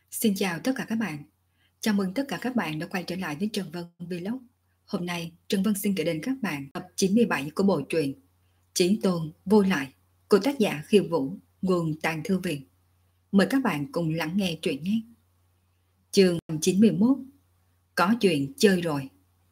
Xin chào tất cả các bạn. Chào mừng tất cả các bạn đã quay trở lại với Trần Vân Vlog. Hôm nay, Trần Vân xin gửi đến các bạn tập 97 của bộ truyện Chí Tôn Vô Lại của tác giả Khiêu Vũ, nguồn Tàng Thư Viện. Mời các bạn cùng lắng nghe truyện nhé. Chương 91. Có chuyện chơi rồi.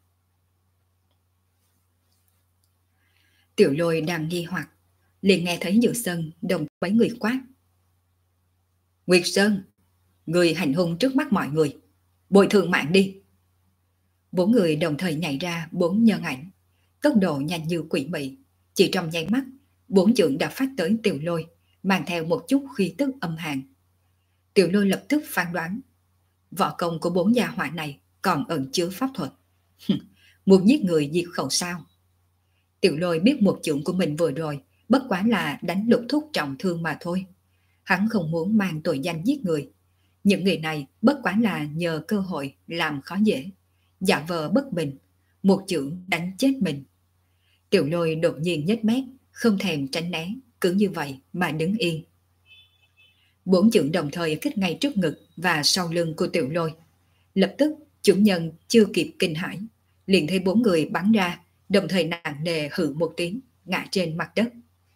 Tiểu Lôi đang nghi hoặc, liền nghe thấy Nhược Sơn đồng mấy người quát: Nguyệt Sơn, người hành hung trước mắt mọi người, bồi thường mạng đi. Bốn người đồng thời nhảy ra bốn nhân ảnh, tốc độ nhanh như quỷ mị. Chỉ trong nháy mắt, bốn chưởng đã phát tới Tiểu Lôi, mang theo một chút khí tức âm hàn. Tiểu Lôi lập tức phán đoán, võ công của bốn gia hỏa này còn ẩn chứa pháp thuật. Muốn giết người diệt khẩu sao? Tiểu Lôi biết một chưởng của mình vừa rồi bất quá là đánh Lục Thúc trọng thương mà thôi. Hắn không muốn mang tội danh giết người. Những người này bất quá là nhờ cơ hội làm khó dễ, giả vờ bất bình, một chưởng đánh chết mình. Tiểu Lôi đột nhiên nhếch mép, không thèm tránh né, cứ như vậy mà đứng yên. Bốn chưởng đồng thời kích ngay trước ngực và sau lưng của Tiểu Lôi. Lập tức chủ nhân chưa kịp kinh hãi, liền thấy bốn người bắn ra, đồng thời nặng nề hự một tiếng, ngã trên mặt đất.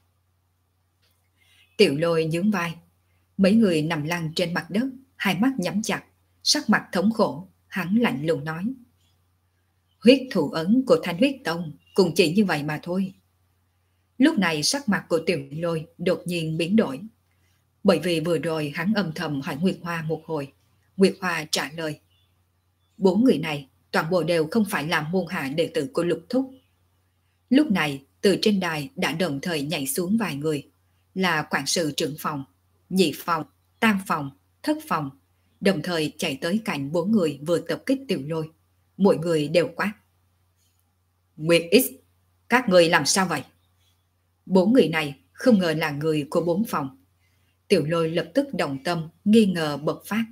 Tiểu Lôi nhướng vai, mấy người nằm lăn trên mặt đất, hai mắt nhắm chặt, sắc mặt thống khổ. Hắn lạnh lùng nói: Huyết thủ ấn của Thanh Huyết Tông cũng chỉ như vậy mà thôi. Lúc này sắc mặt của Tiểu Lôi đột nhiên biến đổi, bởi vì vừa rồi hắn âm thầm hỏi Nguyệt Hoa một hồi. Nguyệt Hoa trả lời: bốn người này toàn bộ đều không phải là môn hạ đệ tử của Lục Thúc. Lúc này từ trên đài đã đồng thời nhảy xuống vài người, là quản sự trưởng phòng, nhị phòng, tam phòng, thất phòng, đồng thời chạy tới cạnh bốn người vừa tập kích Tiểu Lôi. Mỗi người đều quát: Nguyệt X, các người làm sao vậy? Bốn người này không ngờ là người của bốn phòng. Tiểu Lôi lập tức động tâm, nghi ngờ bộc phát.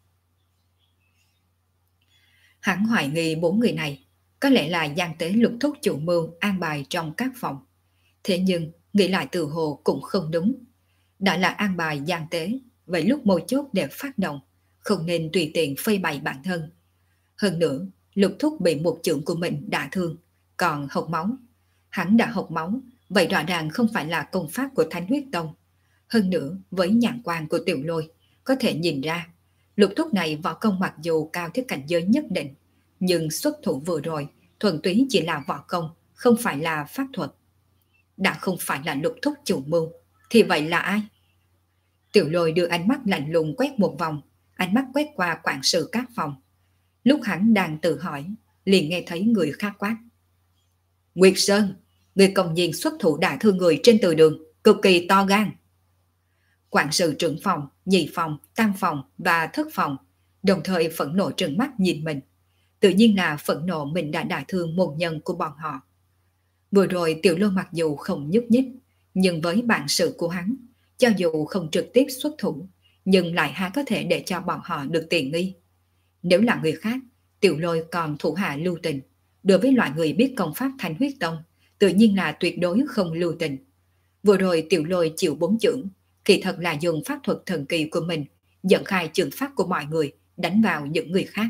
Hắn hoài nghi bốn người này có lẽ là gian tế Lục Thúc chủ mưu an bài trong các phòng. Thế nhưng nghĩ lại từ hồ cũng không đúng. Đã là an bài gian tế, vậy lúc mấu chốt để phát động, không nên tùy tiện phơi bày bản thân. Hơn nữa, Lục Thúc bị một chưởng của mình đả thương, còn hộc máu. Hắn đã hộc máu, vậy rõ ràng không phải là công pháp của Thánh Huyết Tông. Hơn nữa, với nhãn quan của Tiểu Lôi, có thể nhìn ra, Lục Thúc này võ công mặc dù cao thiết cảnh giới nhất định, nhưng xuất thủ vừa rồi, thuần túy chỉ là võ công, không phải là pháp thuật. Đã không phải là Lục Thúc chủ mưu, thì vậy là ai? Tiểu Lôi đưa ánh mắt lạnh lùng quét một vòng, ánh mắt quét qua quản sự các phòng. Lúc hắn đang tự hỏi, liền nghe thấy người khác quát: Nguyệt Sơn, người công nhiên xuất thủ đả thương người trên từ đường, cực kỳ to gan. Quản sự trưởng phòng, nhị phòng, tam phòng và thất phòng đồng thời phẫn nộ trừng mắt nhìn mình. Tự nhiên là phẫn nộ mình đã đả thương một nhân của bọn họ. Vừa rồi Tiểu Lôi mặc dù không nhúc nhích, nhưng với bản sự của hắn, cho dù không trực tiếp xuất thủ, nhưng lại há có thể để cho bọn họ được tiện nghi. Nếu là người khác, Tiểu Lôi còn thủ hạ lưu tình. Đối với loại người biết công pháp Thanh Huyết Tông, tự nhiên là tuyệt đối không lưu tình. Vừa rồi Tiểu Lôi chịu bốn chưởng, kỳ thật là dùng pháp thuật thần kỳ của mình, dẫn khai trường pháp của mọi người, đánh vào những người khác.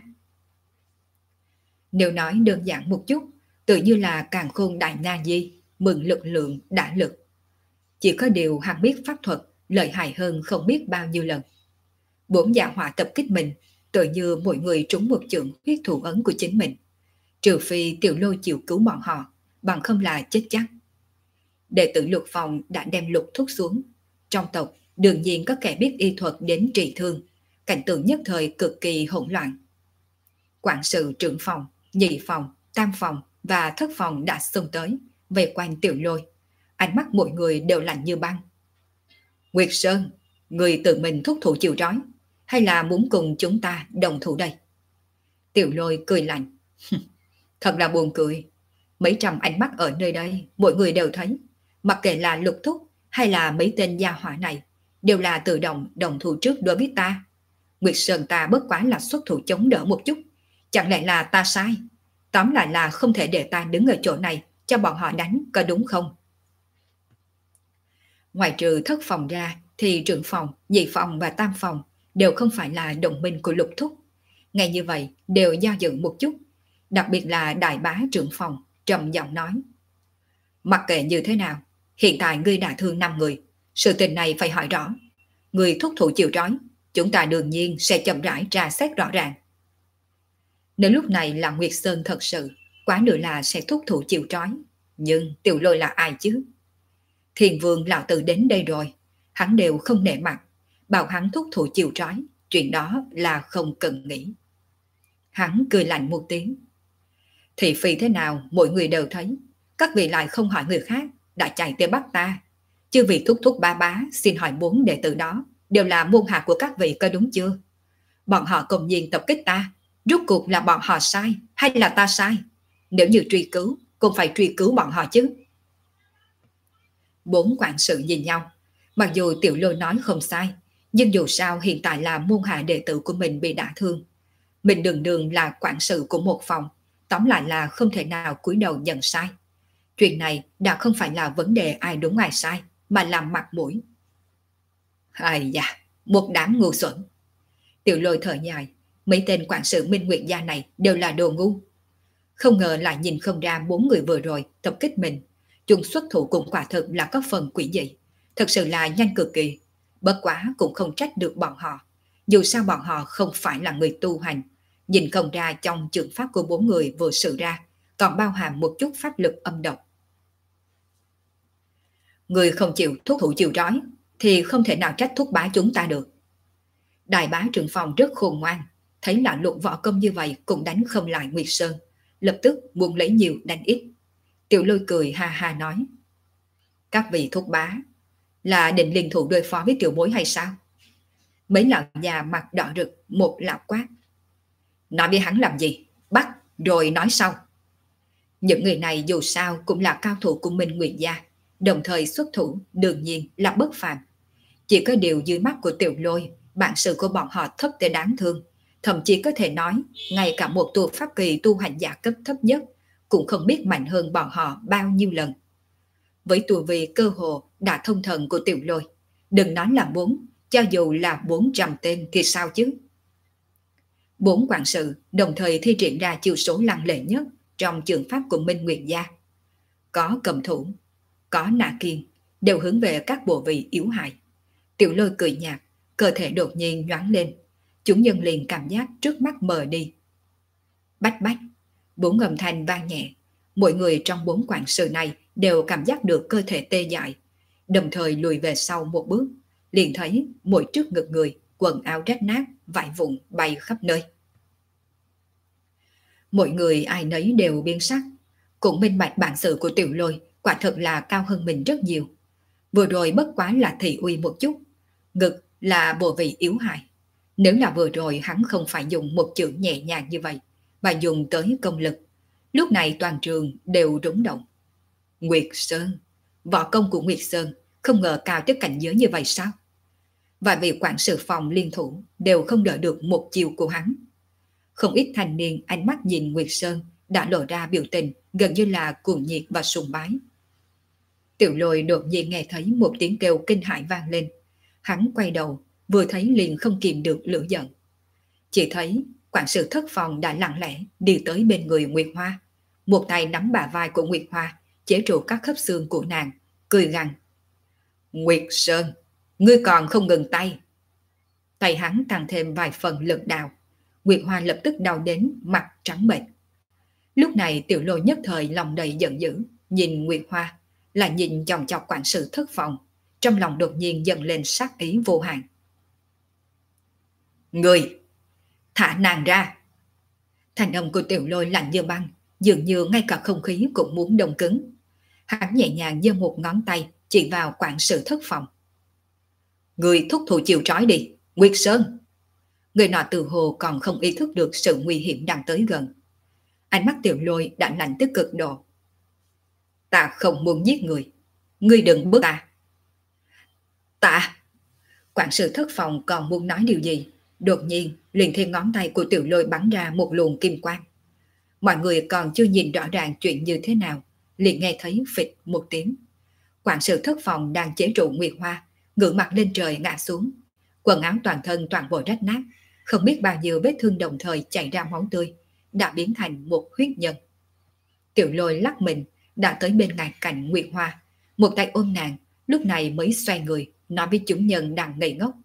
Nếu nói đơn giản một chút, tự như là càn khôn đại na di, mừng lực lượng đã lực. Chỉ có điều hắn biết pháp thuật, lợi hại hơn không biết bao nhiêu lần. Bốn giả hỏa tập kích mình, tự như mỗi người trúng một chưởng huyết thủ ấn của chính mình. Trừ phi Tiểu Lôi chịu cứu bọn họ, bằng không là chết chắc. Đệ tử Lục phòng đã đem Lục Thúc xuống. Trong tộc đương nhiên có kẻ biết y thuật đến trị thương, cảnh tượng nhất thời cực kỳ hỗn loạn. Quản sự trưởng phòng, nhị phòng, tam phòng và thất phòng đã xông tới, về quanh Tiểu Lôi. Ánh mắt mọi người đều lạnh như băng. Nguyệt Sơn, người tự mình thúc thủ chịu trói, hay là muốn cùng chúng ta đồng thủ đây? Tiểu Lôi cười lạnh. Thật là buồn cười. Mấy trăm ánh mắt ở nơi đây, mọi người đều thấy. Mặc kệ là Lục Thúc hay là mấy tên gia hỏa này, đều là tự động đồng thủ trước đối với ta. Nguyệt Sơn ta bất quá là xuất thủ chống đỡ một chút. Chẳng lẽ là ta sai? Tóm lại là không thể để ta đứng ở chỗ này cho bọn họ đánh, có đúng không? Ngoài trừ thất phòng ra, thì trưởng phòng, nhị phòng và tam phòng đều không phải là đồng minh của Lục Thúc. Nghe như vậy đều do dự một chút, đặc biệt là đại bá trưởng phòng trầm giọng nói: mặc kệ như thế nào, hiện tại ngươi đã thương 5 người, sự tình này phải hỏi rõ. Người thúc thủ chịu trói, chúng ta đương nhiên sẽ chậm rãi tra xét rõ ràng. Nếu lúc này là Nguyệt Sơn thật sự, quá nữa là sẽ thúc thủ chịu trói. Nhưng Tiểu Lôi là ai chứ? Thiên Vương lão tử đến đây rồi, hắn đều không nể mặt, bảo hắn thúc thủ chịu trói, chuyện đó là không cần nghĩ. Hắn cười lạnh một tiếng: thị phi thế nào mọi người đều thấy, các vị lại không hỏi người khác, đã chạy tới bắt ta. Chư vị thúc thúc ba bá xin hỏi 4 đệ tử đó đều là môn hạ của các vị, có đúng chưa? Bọn họ công nhiên tập kích ta, rốt cuộc là bọn họ sai hay là ta sai? Nếu như truy cứu, cũng phải truy cứu bọn họ chứ. 4 quản sự nhìn nhau, mặc dù Tiểu Lôi nói không sai, nhưng dù sao hiện tại là môn hạ đệ tử của mình bị đả thương. Mình đường đường là quản sự của một phòng, tóm lại là không thể nào cúi đầu nhận sai. Chuyện này đã không phải là vấn đề ai đúng ai sai, mà làm mặt mũi. Ai da, một đám ngu xuẩn. Tiểu Lôi thở dài, mấy tên quản sự Minh Nguyệt gia này đều là đồ ngu. Không ngờ lại nhìn không ra 4 người vừa rồi tập kích mình. Chúng xuất thủ cũng quả thực là có phần quỷ dị. Thật sự là nhanh cực kỳ. Bất quá cũng không trách được bọn họ. Dù sao bọn họ không phải là người tu hành. Nhìn không ra trong trường pháp của 4 người vừa sự ra, còn bao hàm một chút pháp lực âm độc. Người không chịu thúc thủ chịu trói thì không thể nào trách thúc bá chúng ta được. Đại bá trưởng phòng rất khôn ngoan, thấy là luận võ công như vậy cũng đánh không lại Nguyệt Sơn, lập tức muốn lấy nhiều đánh ít. Tiểu Lôi cười ha ha nói: các vị thúc bá là định liên thủ đối phó với tiểu bối hay sao? Mấy lão già mặt đỏ rực một lão quát: nói với hắn làm gì, bắt rồi nói sau. Những người này dù sao cũng là cao thủ của Minh Nguyệt gia, đồng thời xuất thủ đương nhiên là bất phàm. Chỉ có điều dưới mắt của Tiểu Lôi, bản sự của bọn họ thấp tới đáng thương, thậm chí có thể nói ngay cả một tu pháp kỳ tu hành giả cấp thấp nhất cũng không biết mạnh hơn bọn họ bao nhiêu lần. Với tu vi cơ hồ đã thông thần của Tiểu Lôi, đừng nói là 4, cho dù là 400 tên thì sao chứ? 4 quản sự đồng thời thi triển ra chiêu số lăng lệ nhất trong trường pháp của Minh Nguyệt gia. Có cầm thủ, có nạ kiên, đều hướng về các bộ vị yếu hại. Tiểu Lôi cười nhạt, cơ thể đột nhiên nhoáng lên, chúng nhân liền cảm giác trước mắt mờ đi. Bách bách, 4 âm thanh vang nhẹ, mỗi người trong 4 quản sự này đều cảm giác được cơ thể tê dại, đồng thời lùi về sau một bước, liền thấy mỗi trước ngực người, quần áo rách nát, vải vụn bay khắp nơi. Mọi người ai nấy đều biến sắc, cũng minh bạch bản sự của Tiểu Lôi quả thật là cao hơn mình rất nhiều. Vừa rồi bất quá là thị uy một chút, ngực là bộ vị yếu hại. Nếu là vừa rồi hắn không phải dùng một chữ nhẹ nhàng như vậy, mà dùng tới công lực, lúc này toàn trường đều rúng động. Nguyệt Sơn, võ công của Nguyệt Sơn không ngờ cao tới cảnh giới như vậy sao? Và vì quản sự phòng liên thủ đều không đỡ được một chiều của hắn. Không ít thanh niên ánh mắt nhìn Nguyệt Sơn đã lộ ra biểu tình gần như là cuồng nhiệt và sùng bái. Tiểu Lôi đột nhiên nghe thấy một tiếng kêu kinh hãi vang lên. Hắn quay đầu, vừa thấy liền không kìm được lửa giận. Chỉ thấy quản sự thất phòng đã lặng lẽ đi tới bên người Nguyệt Hoa, một tay nắm bả vai của Nguyệt Hoa, chế trụ các khớp xương của nàng, cười gằn: Nguyệt Sơn, ngươi còn không ngừng tay. Tay hắn tăng thêm vài phần lực đạo, Nguyệt Hoa lập tức đau đến mặt trắng bệch. Lúc này Tiểu Lôi nhất thời lòng đầy giận dữ, nhìn Nguyệt Hoa, là nhìn chòng chọc quản sự thất phòng, trong lòng đột nhiên dâng lên sát ý vô hạn. Người, thả nàng ra! Thanh âm của Tiểu Lôi lạnh như băng, dường như ngay cả không khí cũng muốn đông cứng. Hắn nhẹ nhàng giơ một ngón tay chỉ vào quản sự thất phòng. Người thúc thủ chịu trói đi, Nguyệt Sơn! Người nọ từ hồ còn không ý thức được sự nguy hiểm đang tới gần. Ánh mắt Tiểu Lôi đã lạnh tới cực độ. Ta không muốn giết người, ngươi đừng bước ta. Ta! Quản sự thất phòng còn muốn nói điều gì, đột nhiên liền thêm ngón tay của Tiểu Lôi bắn ra một luồng kim quang. Mọi người còn chưa nhìn rõ ràng chuyện như thế nào, liền nghe thấy phịch một tiếng. Quản sự thất phòng đang chế trụ Nguyệt Hoa, ngửa mặt lên trời ngã xuống. Quần áo toàn thân toàn bộ rách nát, không biết bao nhiêu vết thương đồng thời chảy ra máu tươi, đã biến thành một huyết nhân. Tiểu Lôi lắc mình, đã tới bên cạnh Nguyệt Hoa, một tay ôm nàng, lúc này mới xoay người, nói với chủ nhân đang ngây ngốc.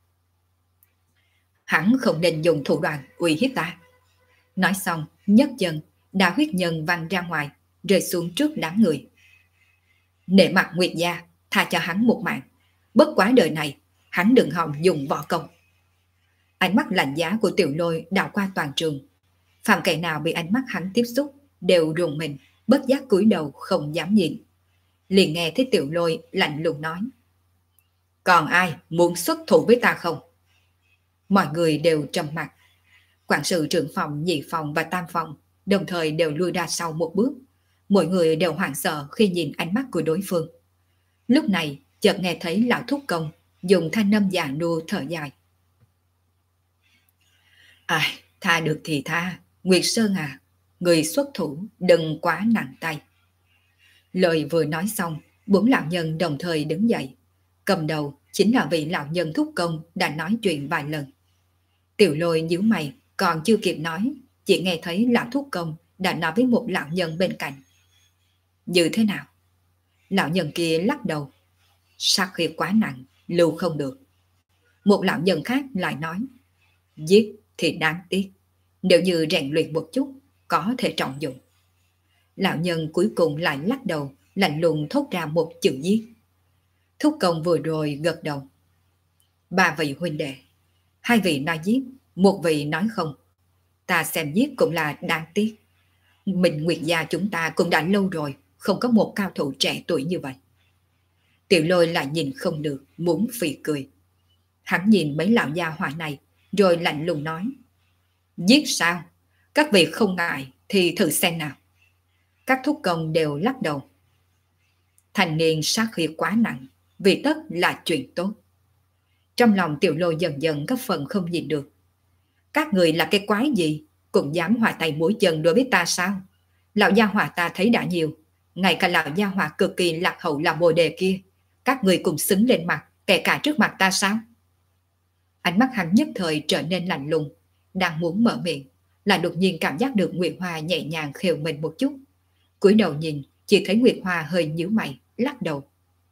Hắn không nên dùng thủ đoạn uy hiếp ta. Nói xong, nhấc chân, đã huyết nhân văng ra ngoài, rơi xuống trước đám người. Nể mặt Nguyệt gia, tha cho hắn một mạng. Bất quá đời này, hắn đừng hòng dùng võ công. Ánh mắt lạnh giá của Tiểu Lôi đảo qua toàn trường. Phạm kẻ nào bị ánh mắt hắn tiếp xúc đều rùng mình, bất giác cúi đầu không dám nhìn. Liền nghe thấy Tiểu Lôi lạnh lùng nói: còn ai muốn xuất thủ với ta không? Mọi người đều trầm mặc. Quản sự trưởng phòng, nhị phòng và tam phòng đồng thời đều lui ra sau một bước. Mỗi người đều hoảng sợ khi nhìn ánh mắt của đối phương. Lúc này chợt nghe thấy lão thúc công dùng thanh âm già nua thở dài. Ai, tha được thì tha, Nguyệt Sơn à, người xuất thủ đừng quá nặng tay. Lời vừa nói xong, 4 lão nhân đồng thời đứng dậy. Cầm đầu chính là vị lão nhân thúc công đã nói chuyện vài lần. Tiểu Lôi nhíu mày, còn chưa kịp nói, chỉ nghe thấy lão thúc công đã nói với một lão nhân bên cạnh. Như thế nào? Lão nhân kia lắc đầu. Sát khí quá nặng, lưu không được. Một lão nhân khác lại nói. Giết thì đáng tiếc, nếu như rèn luyện một chút, có thể trọng dụng. Lão nhân cuối cùng lại lắc đầu, lạnh lùng thốt ra một chữ giết. Thúc công vừa rồi gật đầu. 3 vị huynh đệ, 2 vị nói giết, 1 vị nói không. Ta xem giết cũng là đáng tiếc. Mình Nguyệt gia chúng ta cũng đã lâu rồi, không có một cao thủ trẻ tuổi như vậy. Tiểu Lôi lại nhìn không được, muốn phì cười. Hắn nhìn mấy lão gia hỏa này, rồi lạnh lùng nói. Giết sao? Các vị không ngại thì thử xem nào. Các thúc công đều lắc đầu. Thành niên sát khí quá nặng, vì tất là chuyện tốt. Trong lòng Tiểu Lôi dần dần có phần không nhìn được. Các người là cái quái gì, cũng dám hòa tay mũi chân đối với ta sao? Lão gia hỏa ta thấy đã nhiều, ngay cả lão gia hỏa cực kỳ lạc hậu là Bồ Đề kia, các người cùng xứng lên mặt, kể cả trước mặt ta sao? Ánh mắt hắn nhất thời trở nên lạnh lùng, đang muốn mở miệng, lại đột nhiên cảm giác được Nguyệt Hoa nhẹ nhàng khều mình một chút. Cúi đầu nhìn, chỉ thấy Nguyệt Hoa hơi nhíu mày, lắc đầu.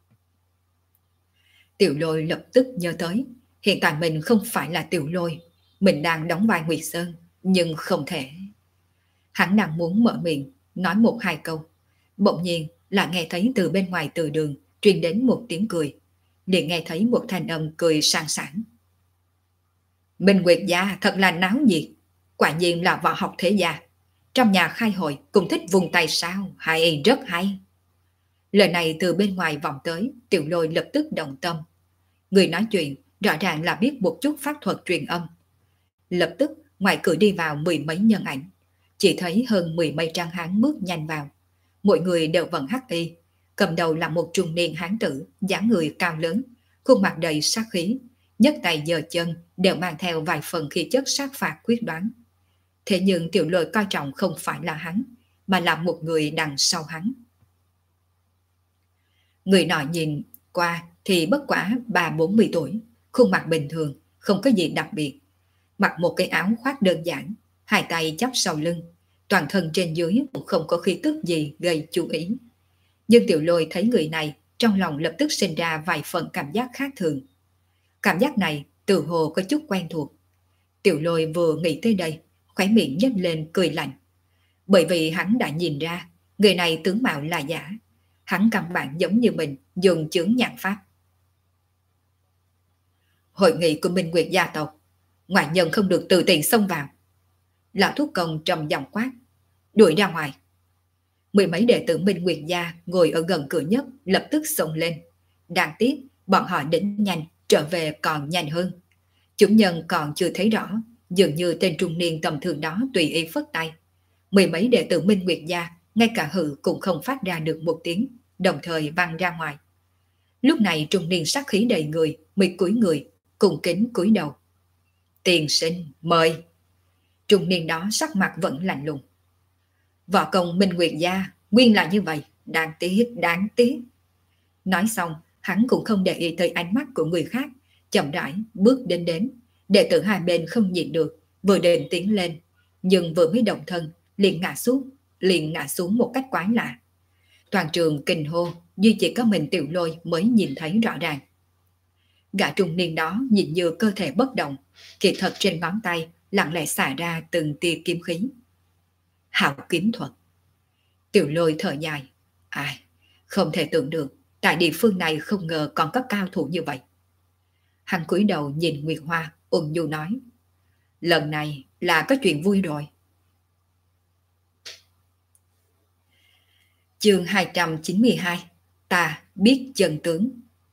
Tiểu Lôi lập tức nhớ tới, hiện tại mình không phải là Tiểu Lôi, mình đang đóng vai Nguyệt Sơn, nhưng không thể. Hắn đang muốn mở miệng, nói 1-2 câu. Bỗng nhiên là nghe thấy từ bên ngoài từ đường truyền đến một tiếng cười. Liền nghe thấy một thanh âm cười sang sảng. Minh Nguyệt gia thật là náo nhiệt, quả nhiên là võ học thế gia. Trong nhà khai hội cũng thích vùng tay sao, hay rất hay. Lời này từ bên ngoài vọng tới, Tiểu Lôi lập tức động tâm. Người nói chuyện rõ ràng là biết một chút pháp thuật truyền âm. Lập tức ngoài cửa đi vào 10 mấy nhân ảnh, chỉ thấy hơn 10 mấy trang hán bước nhanh vào. Mỗi người đều vận hắc y, cầm đầu là một trung niên hán tử, dáng người cao lớn, khuôn mặt đầy sát khí, nhấc tay giơ chân đều mang theo vài phần khí chất sát phạt quyết đoán. Thế nhưng Tiểu Lôi coi trọng không phải là hắn, mà là một người đằng sau hắn. Người nọ nhìn qua thì bất quá 30-40 tuổi, khuôn mặt bình thường, không có gì đặc biệt. Mặc một cái áo khoác đơn giản, 2 tay chắp sau lưng, toàn thân trên dưới cũng không có khí tức gì gây chú ý. Nhưng Tiểu Lôi thấy người này, trong lòng lập tức sinh ra vài phần cảm giác khác thường. Cảm giác này tự hồ có chút quen thuộc. Tiểu Lôi vừa nghĩ tới đây, khóe miệng nhếch lên cười lạnh. Bởi vì hắn đã nhìn ra, người này tướng mạo là giả. Hắn căn bản giống như mình, dùng chướng nhãn pháp. Hội nghị của Minh Nguyệt gia tộc, ngoại nhân không được tự tiện xông vào. Lão thúc công trầm giọng quát, đuổi ra ngoài. 10 mấy đệ tử Minh Nguyệt gia ngồi ở gần cửa nhất lập tức xông lên. Đáng tiếc, bọn họ đến nhanh, trở về còn nhanh hơn. Chủ nhân còn chưa thấy rõ, dường như tên trung niên tầm thường đó tùy ý phất tay. 10 mấy đệ tử Minh Nguyệt gia, ngay cả hự cũng không phát ra được một tiếng, đồng thời văng ra ngoài. Lúc này trung niên sát khí đầy người, mới cúi người, cùng kính cúi đầu. Tiền sinh, mời. Trung niên đó sắc mặt vẫn lạnh lùng. Võ công Minh Nguyệt gia, nguyên là như vậy, đáng tiếc, đáng tiếc. Nói xong, hắn cũng không để ý tới ánh mắt của người khác, chậm rãi bước đến. Đệ tử hai bên không nhịn được, vừa định tiến lên, nhưng vừa mới động thân liền ngã xuống một cách quái lạ. Toàn trường kinh hô, duy chỉ có mình Tiểu Lôi mới nhìn thấy rõ ràng. Gã trung niên đó nhìn như cơ thể bất động, kỳ thật trên ngón tay lặng lẽ xả ra từng tia kiếm khí. Hạo kiếm thuật. Tiểu Lôi thở dài. Ai, không thể tưởng được, tại địa phương này không ngờ còn có cao thủ như vậy. Hắn cúi đầu nhìn Nguyệt Hoa, ôn nhu nói. Lần này là có chuyện vui rồi. Chương 292. Ta biết chân tướng.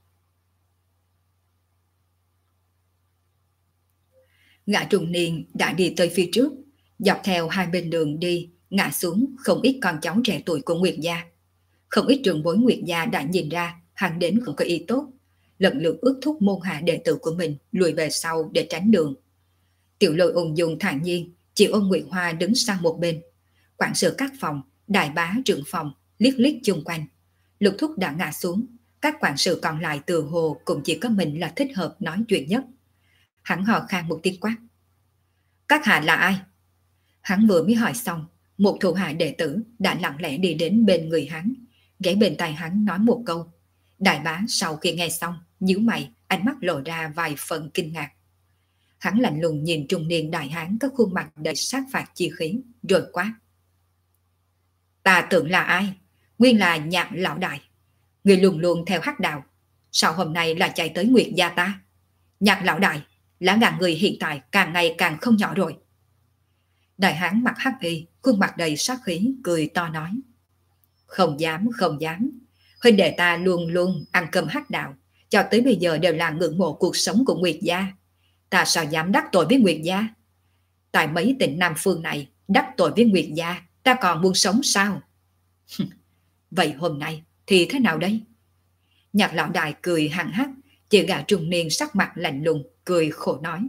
Gã trung niên đã đi tới phía trước, dọc theo hai bên đường đi, ngã xuống không ít con cháu trẻ tuổi của Nguyệt gia. Không ít trưởng bối Nguyệt gia đã nhìn ra hắn đến không có ý tốt, lần lượt ước thúc môn hạ đệ tử của mình lùi về sau để tránh đường. Tiểu Lôi ung dung thản nhiên, chỉ ôm Nguyệt Hoa đứng sang một bên. Quản sự các phòng, đại bá trưởng phòng liếc liếc chung quanh. Lục thúc đã ngã xuống, các quản sự còn lại từ hồ cũng chỉ có mình là thích hợp nói chuyện nhất. Hắn hò khan một tiếng quát. Các hạ là ai? Hắn vừa mới hỏi xong, một thủ hạ đệ tử đã lặng lẽ đi đến bên người hắn, ghé bên tai hắn nói một câu. Đại bá sau khi nghe xong, nhíu mày, ánh mắt lộ ra vài phần kinh ngạc. Hắn lạnh lùng nhìn trung niên đại hán có khuôn mặt đầy sát phạt chi khí, rồi quát. Ta tưởng là ai? Nguyên là Nhạc lão đại. Người luôn luôn theo hắc đạo, sao hôm nay là chạy tới Nguyệt gia ta? Nhạc lão đại, lá gan người hiện tại càng ngày càng không nhỏ rồi. Đại hán mặt hắc y, khuôn mặt đầy sát khí, cười to nói. Không dám, không dám. Huynh đệ ta luôn luôn ăn cơm hắc đạo, cho tới bây giờ đều là ngưỡng mộ cuộc sống của Nguyệt gia. Ta sao dám đắc tội với Nguyệt gia? Tại mấy tỉnh Nam Phương này, đắc tội với Nguyệt gia, ta còn muốn sống sao? Vậy hôm nay thì thế nào đây? Nhạc lão đại cười hằng hắc, chỉ gã trung niên sắc mặt lạnh lùng, cười khổ nói.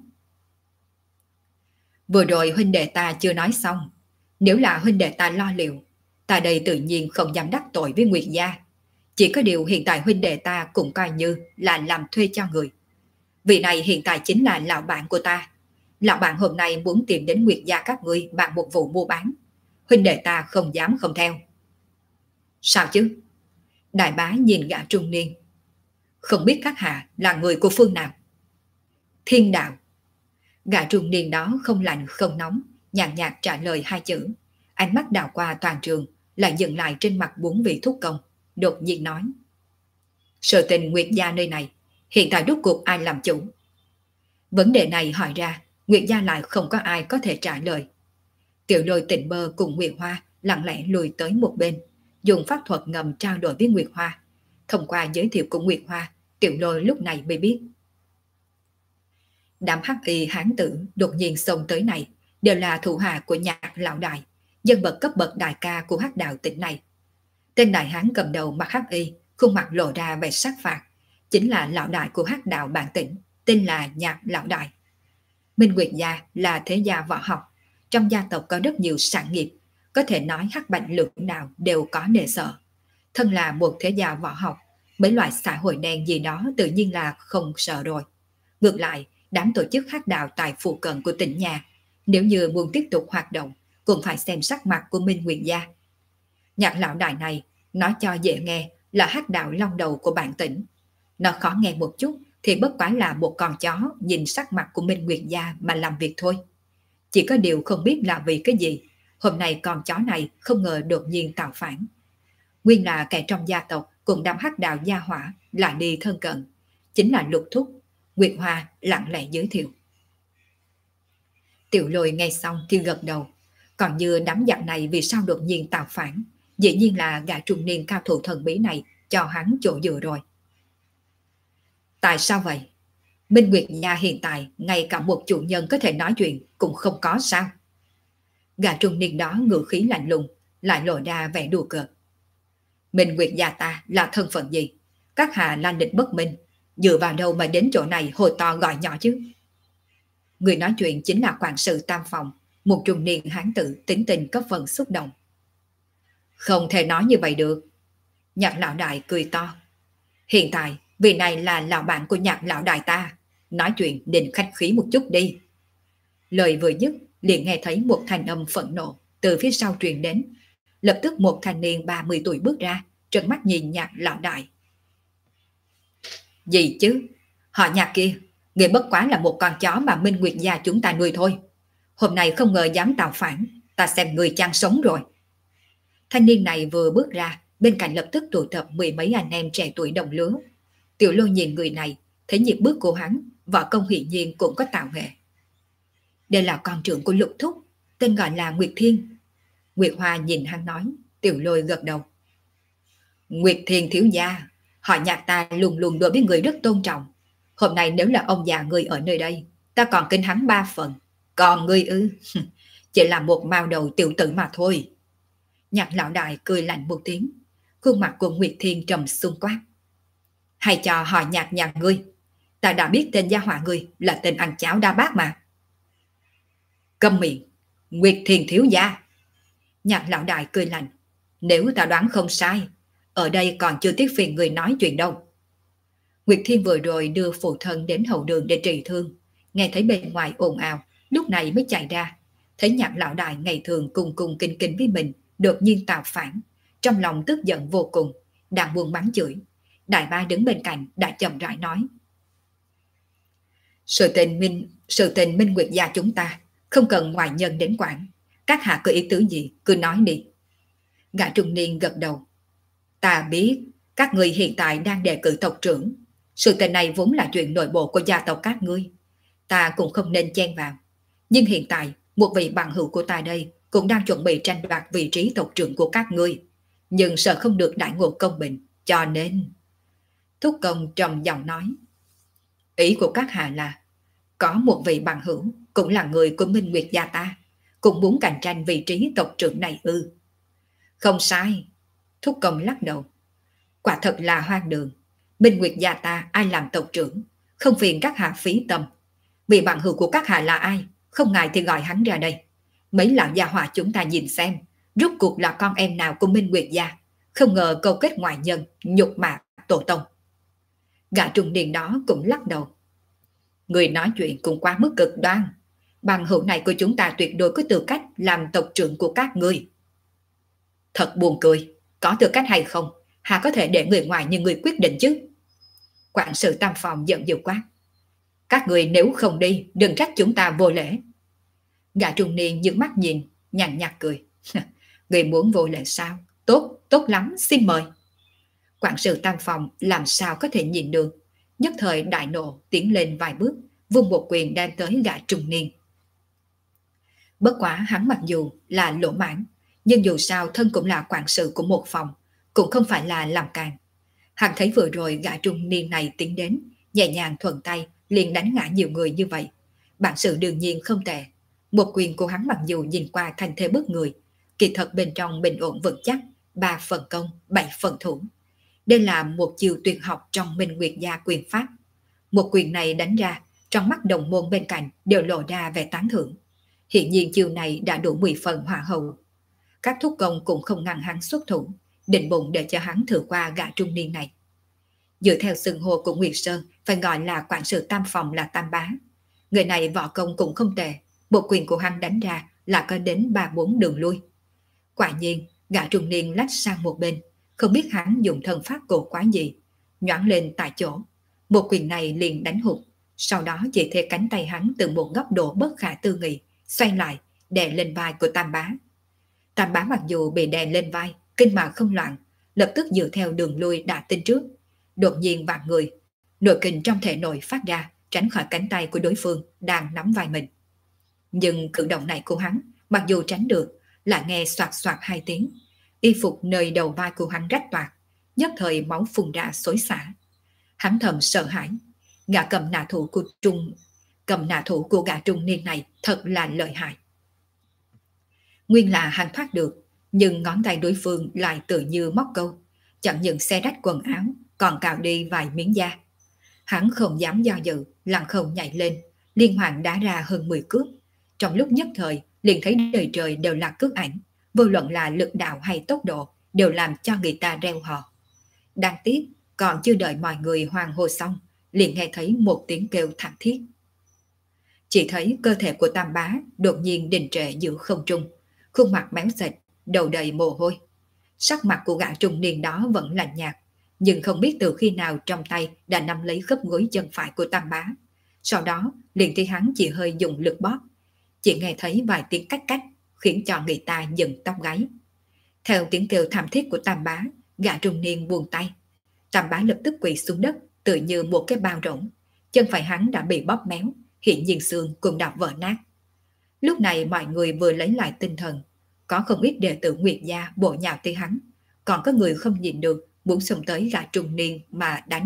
Vừa rồi huynh đệ ta chưa nói xong, nếu là huynh đệ ta lo liệu, ta đây tự nhiên không dám đắc tội với Nguyệt gia. Chỉ có điều hiện tại huynh đệ ta cũng coi như là làm thuê cho người. Vị này hiện tại chính là lão bạn của ta. Lão bạn hôm nay muốn tìm đến Nguyệt gia các ngươi bàn một vụ mua bán. Huynh đệ ta không dám không theo. Sao chứ? Đại bá nhìn gã trung niên. Không biết các hạ là người của phương nào? Thiên đạo. Gã trung niên đó không lạnh không nóng, nhàn nhạt trả lời hai chữ. Ánh mắt đảo qua toàn trường, lại dừng lại trên mặt bốn vị thúc công, đột nhiên nói. Sự tình Nguyệt gia nơi này, hiện tại rốt cuộc ai làm chủ? Vấn đề này hỏi ra, Nguyệt gia lại không có ai có thể trả lời. Tiểu Lôi Tịnh Bơ cùng Nguyệt Hoa lặng lẽ lùi tới một bên, dùng pháp thuật ngầm trao đổi với Nguyệt Hoa. Thông qua giới thiệu của Nguyệt Hoa, Tiểu Lôi lúc này mới biết. Đám hắc y hán tử đột nhiên xông tới này đều là thủ hạ của Nhạc lão đại, nhân vật cấp bậc đại ca của hắc đạo tỉnh này. Tên đại hán cầm đầu mặt hắc y, khuôn mặt lộ ra vẻ sát phạt, chính là lão đại của hắc đạo bản tỉnh, tên là Nhạc lão đại. Minh Nguyệt gia là thế gia võ học, trong gia tộc có rất nhiều sản nghiệp, có thể nói hắc bạch lưỡng nào đều có nề sợ. Thân là một thế gia võ học, mấy loại xã hội đen gì đó tự nhiên là không sợ rồi. Ngược lại, đám tổ chức hắc đạo tại phụ cận của tỉnh nhà, nếu như muốn tiếp tục hoạt động, cũng phải xem sắc mặt của Minh Nguyệt gia. Nhạc lão đại này, nói cho dễ nghe là hắc đạo long đầu của bản tỉnh. Nó khó nghe một chút thì bất quá là một con chó nhìn sắc mặt của Minh Nguyệt gia mà làm việc thôi. Chỉ có điều không biết là vì cái gì, hôm nay con chó này không ngờ đột nhiên tạo phản. Nguyên là kẻ trong gia tộc cùng đám hắc đạo gia hỏa lại đi thân cận, chính là Lục Thúc. Nguyệt Hoa lặng lẽ giới thiệu. Tiểu Lôi nghe xong thì gật đầu. Còn như đám giặc này vì sao đột nhiên tạo phản, dĩ nhiên là gã trung niên cao thủ thần bí này cho hắn chỗ dựa rồi. Tại sao vậy? Minh Nguyệt gia hiện tại ngay cả một chủ nhân có thể nói chuyện cũng không có sao? Gã trung niên đó ngữ khí lạnh lùng, lại lộ ra vẻ đùa cợt. Minh Nguyệt gia ta là thân phận gì? Các hạ lan địch bất minh, dựa vào đâu mà đến chỗ này hồi to gọi nhỏ chứ? Người nói chuyện chính là quản sự Tam Phòng, một trung niên hán tử tính tình có phần xúc động. Không thể nói như vậy được. Nhạc lão đại cười to. Hiện tại, vị này là lão bạn của Nhạc lão đại ta, nói chuyện nên khách khí một chút đi. Lời vừa dứt, liền nghe thấy một thanh âm phẫn nộ từ phía sau truyền đến. Lập tức một thanh niên 30 tuổi bước ra, trợn mắt nhìn Nhạc lão đại. Gì chứ? Họ Nhạc kia, người bất quá là một con chó mà Minh Nguyệt gia chúng ta nuôi thôi. Hôm nay không ngờ dám tạo phản, ta xem người chăn sống rồi. Thanh niên này vừa bước ra, bên cạnh lập tức tụ tập mười mấy anh em trẻ tuổi đồng lứa. Tiểu Lôi nhìn người này, thấy nhịp bước của hắn, võ công hiển nhiên cũng có tạo nghệ. Đây là con trưởng của Lục Thúc, tên gọi là Nguyệt Thiên. Nguyệt Hoa nhìn hắn nói, Tiểu Lôi gật đầu. Nguyệt Thiên thiếu gia, họ Nhạc ta luôn luôn đối với người rất tôn trọng. Hôm nay nếu là ông già người ở nơi đây, ta còn kính hắn 3 phần. Còn ngươi ư, chỉ là một mao đầu tiểu tử mà thôi. Nhạc lão đại cười lạnh một tiếng, khuôn mặt của Nguyệt Thiên trầm xuống quát. Hay cho họ Nhạc nhà ngươi, ta đã biết tên gia họa ngươi là tên ăn cháo đa bát mà. Câm miệng, Nguyệt Thiên thiếu gia. Nhạc lão đại cười lạnh, nếu ta đoán không sai, ở đây còn chưa tiếc phiền người nói chuyện đâu. Nguyệt Thiên vừa rồi đưa phụ thân đến hậu đường để trị thương, nghe thấy bên ngoài ồn ào, lúc này mới chạy ra, thấy Nhạc lão đại ngày thường cùng cùng kinh kinh với mình, đột nhiên tạo phản, trong lòng tức giận vô cùng, đang buồn mắng chửi. Đại ba đứng bên cạnh đã chậm rãi nói. Sự tình Minh Nguyệt gia chúng ta không cần ngoại nhân đến quản, các hạ có ý tứ gì cứ nói đi. Gã trung niên gật đầu. Ta biết các ngươi hiện tại đang đề cử tộc trưởng, sự tình này vốn là chuyện nội bộ của gia tộc các ngươi, ta cũng không nên chen vào. Nhưng hiện tại một vị bằng hữu của ta đây cũng đang chuẩn bị tranh đoạt vị trí tộc trưởng của các ngươi, nhưng sợ không được đại ngộ công bình, cho nên... Thúc Công trầm giọng nói. Ý của các hạ là có một vị bằng hữu cũng là người của Minh Nguyệt gia ta, cũng muốn cạnh tranh vị trí tộc trưởng này ư? Không sai. Thúc Công lắc đầu. Quả thật là hoang đường. Minh Nguyệt gia ta ai làm tộc trưởng, không phiền các hạ phí tâm. Vị bằng hữu của các hạ là ai, không ngại thì gọi hắn ra đây. Mấy lão gia hỏa chúng ta nhìn xem, rốt cuộc là con em nào của Minh Nguyệt gia, không ngờ câu kết ngoại nhân, nhục mạ tổ tông. Gã trung niên đó cũng lắc đầu. Người nói chuyện cũng quá mức cực đoan. Bằng hữu này của chúng ta tuyệt đối có tư cách làm tộc trưởng của các ngươi. Thật buồn cười, có tư cách hay không, hà có thể để người ngoài như người quyết định chứ? Quản sự Tam Phòng giận dữ quát. Các người nếu không đi, đừng trách chúng ta vô lễ. Gã trung niên dương mắt nhìn, nhàn nhạt cười. Người muốn vô lễ sao? Tốt, tốt lắm, xin mời. Quản sự Tam Phòng làm sao có thể nhìn được, nhất thời đại nộ tiến lên vài bước, vung một quyền đem tới gã trung niên. Bất quá hắn mặc dù là lỗ mãn, nhưng dù sao thân cũng là quản sự của một phòng, cũng không phải là làm càn. Hắn thấy vừa rồi gã trung niên này tiến đến, nhẹ nhàng thuận tay liền đánh ngã nhiều người như vậy. Bản sự đương nhiên không tệ. Một quyền của hắn mặc dù nhìn qua thành thế bất người, kỳ thật bên trong bình ổn vững chắc, 3 phần công, 7 phần thủ. Đây là một chiêu tuyệt học trong Minh Nguyệt gia quyền pháp. Một quyền này đánh ra, trong mắt đồng môn bên cạnh đều lộ ra vẻ tán thưởng. Hiện nhiên chiêu này đã đủ 10 phần hỏa hậu. Các thúc công cũng không ngăn hắn xuất thủ, định bụng để cho hắn thử qua gã trung niên này. Dựa theo xưng hô của Nguyệt Sơn, phải gọi là quản sự Tam Phòng là Tam Bá. Người này võ công cũng không tệ, một quyền của hắn đánh ra là có đến 3-4 đường lui. Quả nhiên, gã trung niên lách sang một bên, không biết hắn dùng thần pháp cổ quái gì, nhoáng lên tại chỗ. Một quyền này liền đánh hụt, sau đó chỉ thấy cánh tay hắn từ một góc độ bất khả tư nghị, xoay lại, đè lên vai của Tam Bá. Tam Bá mặc dù bị đè lên vai, kinh mà không loạn, lập tức dựa theo đường lui đã tin trước. Đột nhiên vạn người, nội kình trong thể nội phát ra, tránh khỏi cánh tay của đối phương đang nắm vai mình. Nhưng cử động này của hắn, mặc dù tránh được, lại nghe soạt soạt 2 tiếng. Y phục nơi đầu vai của hắn rách toạc, nhất thời máu phun ra xối xả. Hắn thầm sợ hãi, gã cầm nạ thủ của gã trung niên này thật là lợi hại. Nguyên là hắn thoát được, nhưng ngón tay đối phương lại tự như móc câu, chẳng những xé rách quần áo, còn cào đi vài miếng da. Hắn không dám do dự, lặng không nhảy lên, liên hoàn đá ra hơn 10 cước. Trong lúc nhất thời, liền thấy đời trời đều là cước ảnh, vô luận là lực đạo hay tốc độ, đều làm cho người ta reo hò. Đáng tiếc, còn chưa đợi mọi người hoan hô xong, liền nghe thấy một tiếng kêu thảm thiết. Chỉ thấy cơ thể của Tam Bá đột nhiên đình trệ giữa không trung, khuôn mặt méo sệt, đầu đầy mồ hôi. Sắc mặt của gã trung niên đó vẫn lạnh nhạt, nhưng không biết từ khi nào trong tay đã nắm lấy khớp gối chân phải của Tam Bá. Sau đó liền thấy hắn chỉ hơi dùng lực bóp, chỉ nghe thấy vài tiếng cách cách, khiến cho người ta dựng tóc gáy. Theo tiếng kêu thảm thiết của Tam Bá, gã trung niên buông tay. Tam Bá lập tức quỳ xuống đất, tựa như một cái bao rỗng. Chân phải hắn đã bị bóp méo, hiện nhiên xương cũng đã vỡ nát. Lúc này mọi người vừa lấy lại tinh thần, có không ít đệ tử Nguyệt gia bổ nhào tới hắn, còn có người không nhìn được muốn xông tới gã trung niên mà đánh.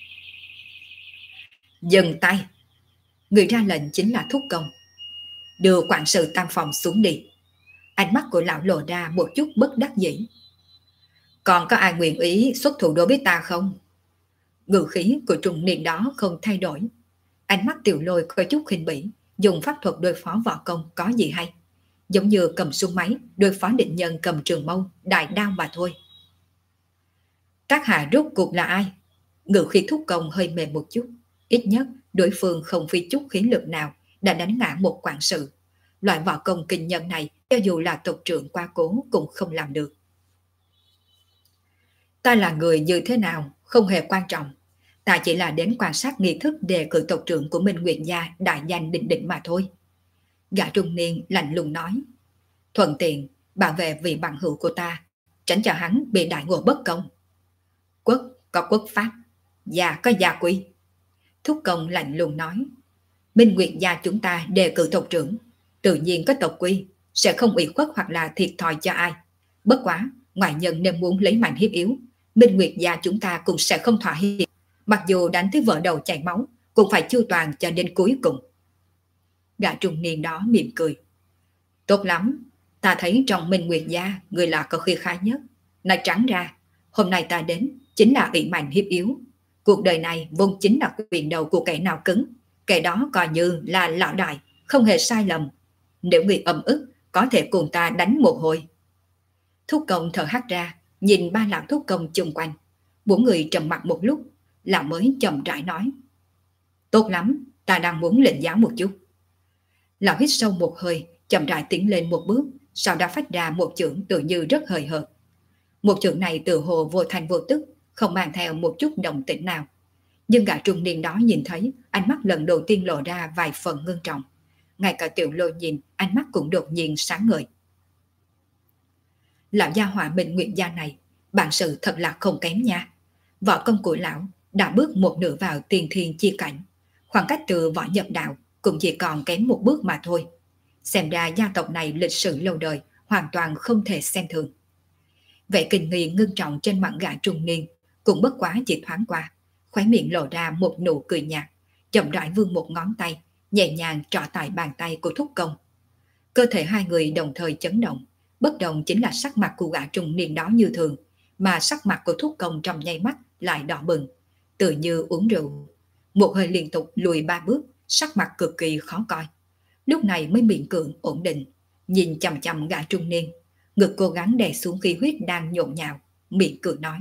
Dừng tay! Người ra lệnh chính là Thúc Công. Đưa quản sự Tam phòng xuống đi. Ánh mắt của lão lộ ra một chút bất đắc dĩ. Còn có ai nguyện ý xuất thủ đối với ta không? Ngữ khí của trung niên đó không thay đổi. Ánh mắt Tiểu Lôi có chút khinh bỉ, dùng pháp thuật đối phó võ công có gì hay. Giống như cầm súng máy đối phó địch nhân cầm trường mâu, đại đao mà thôi. Các hạ rốt cuộc là ai? Ngữ khí Thúc Công hơi mềm một chút. Ít nhất đối phương không phi chút khí lực nào đã đánh ngã một quản sự. Loại võ công kinh nhân này cho dù là tộc trưởng qua cố cũng không làm được. Ta là người như thế nào không hề quan trọng. Ta chỉ là đến quan sát nghi thức đề cử tộc trưởng của Minh Nguyệt gia đại danh định định mà thôi. Gã trung niên lạnh lùng nói. Thuận tiện bảo vệ vị bằng hữu của ta, tránh cho hắn bị đại ngộ bất công. Quốc có quốc pháp, gia có gia quy. Thúc Công lạnh lùng nói. Minh Nguyệt gia chúng ta đề cử tộc trưởng, tự nhiên có tộc quy, sẽ không ủy khuất hoặc là thiệt thòi cho ai. Bất quá, ngoại nhân nên muốn lấy mạnh hiếp yếu, Minh Nguyệt gia chúng ta cũng sẽ không thỏa hiệp. Mặc dù đánh tới vỡ đầu chảy máu, cũng phải chu toàn cho đến cuối cùng. Gã trung niên đó mỉm cười. Tốt lắm, ta thấy trong Minh Nguyệt gia người là có khí khái nhất. Nói trắng ra, hôm nay ta đến chính là ủy mạnh hiếp yếu. Cuộc đời này vốn chính là quyền đầu của kẻ nào cứng, kẻ đó coi như là lão đại, không hề sai lầm. Nếu người ầm ức, có thể cùng ta đánh một hồi. Thúc Công thở hắt ra, nhìn ba lão Thúc Công chung quanh. Bốn người trầm mặt một lúc, lão mới chậm rãi nói. Tốt lắm, ta đang muốn lệnh giáo một chút. Lão hít sâu một hơi, chậm rãi tiến lên một bước, sau đó phát ra một chưởng tự như rất hời hợt. Một chưởng này tự hồ vô thành vô tức, không mang theo một chút động tĩnh nào. Nhưng gã trung niên đó nhìn thấy, ánh mắt lần đầu tiên lộ ra vài phần ngưng trọng. Ngay cả Tiểu Lôi nhìn, ánh mắt cũng đột nhiên sáng ngời. Lão gia hỏa Minh Nguyệt gia này, bản sự thật là không kém nha. Võ công của lão đã bước một nửa vào tiền thiên chi cảnh. Khoảng cách từ võ nhập đạo cũng chỉ còn kém một bước mà thôi. Xem ra gia tộc này lịch sử lâu đời, hoàn toàn không thể xem thường. Vẻ kinh nghi ngưng trọng trên mặt gã trung niên cũng bất quá chỉ thoáng qua, khóe miệng lộ ra một nụ cười nhạt, chậm rãi vươn một ngón tay, nhẹ nhàng trọ tại bàn tay của Thúc Công. Cơ thể hai người đồng thời chấn động, bất đồng chính là sắc mặt của gã trung niên đó như thường, mà sắc mặt của Thúc Công trong nháy mắt lại đỏ bừng, tự như uống rượu. Một hơi liên tục lùi ba bước, sắc mặt cực kỳ khó coi. Lúc này mới miễn cưỡng ổn định, nhìn chằm chằm gã trung niên, ngực cố gắng đè xuống khí huyết đang nhộn nhạo, miệng cười nói.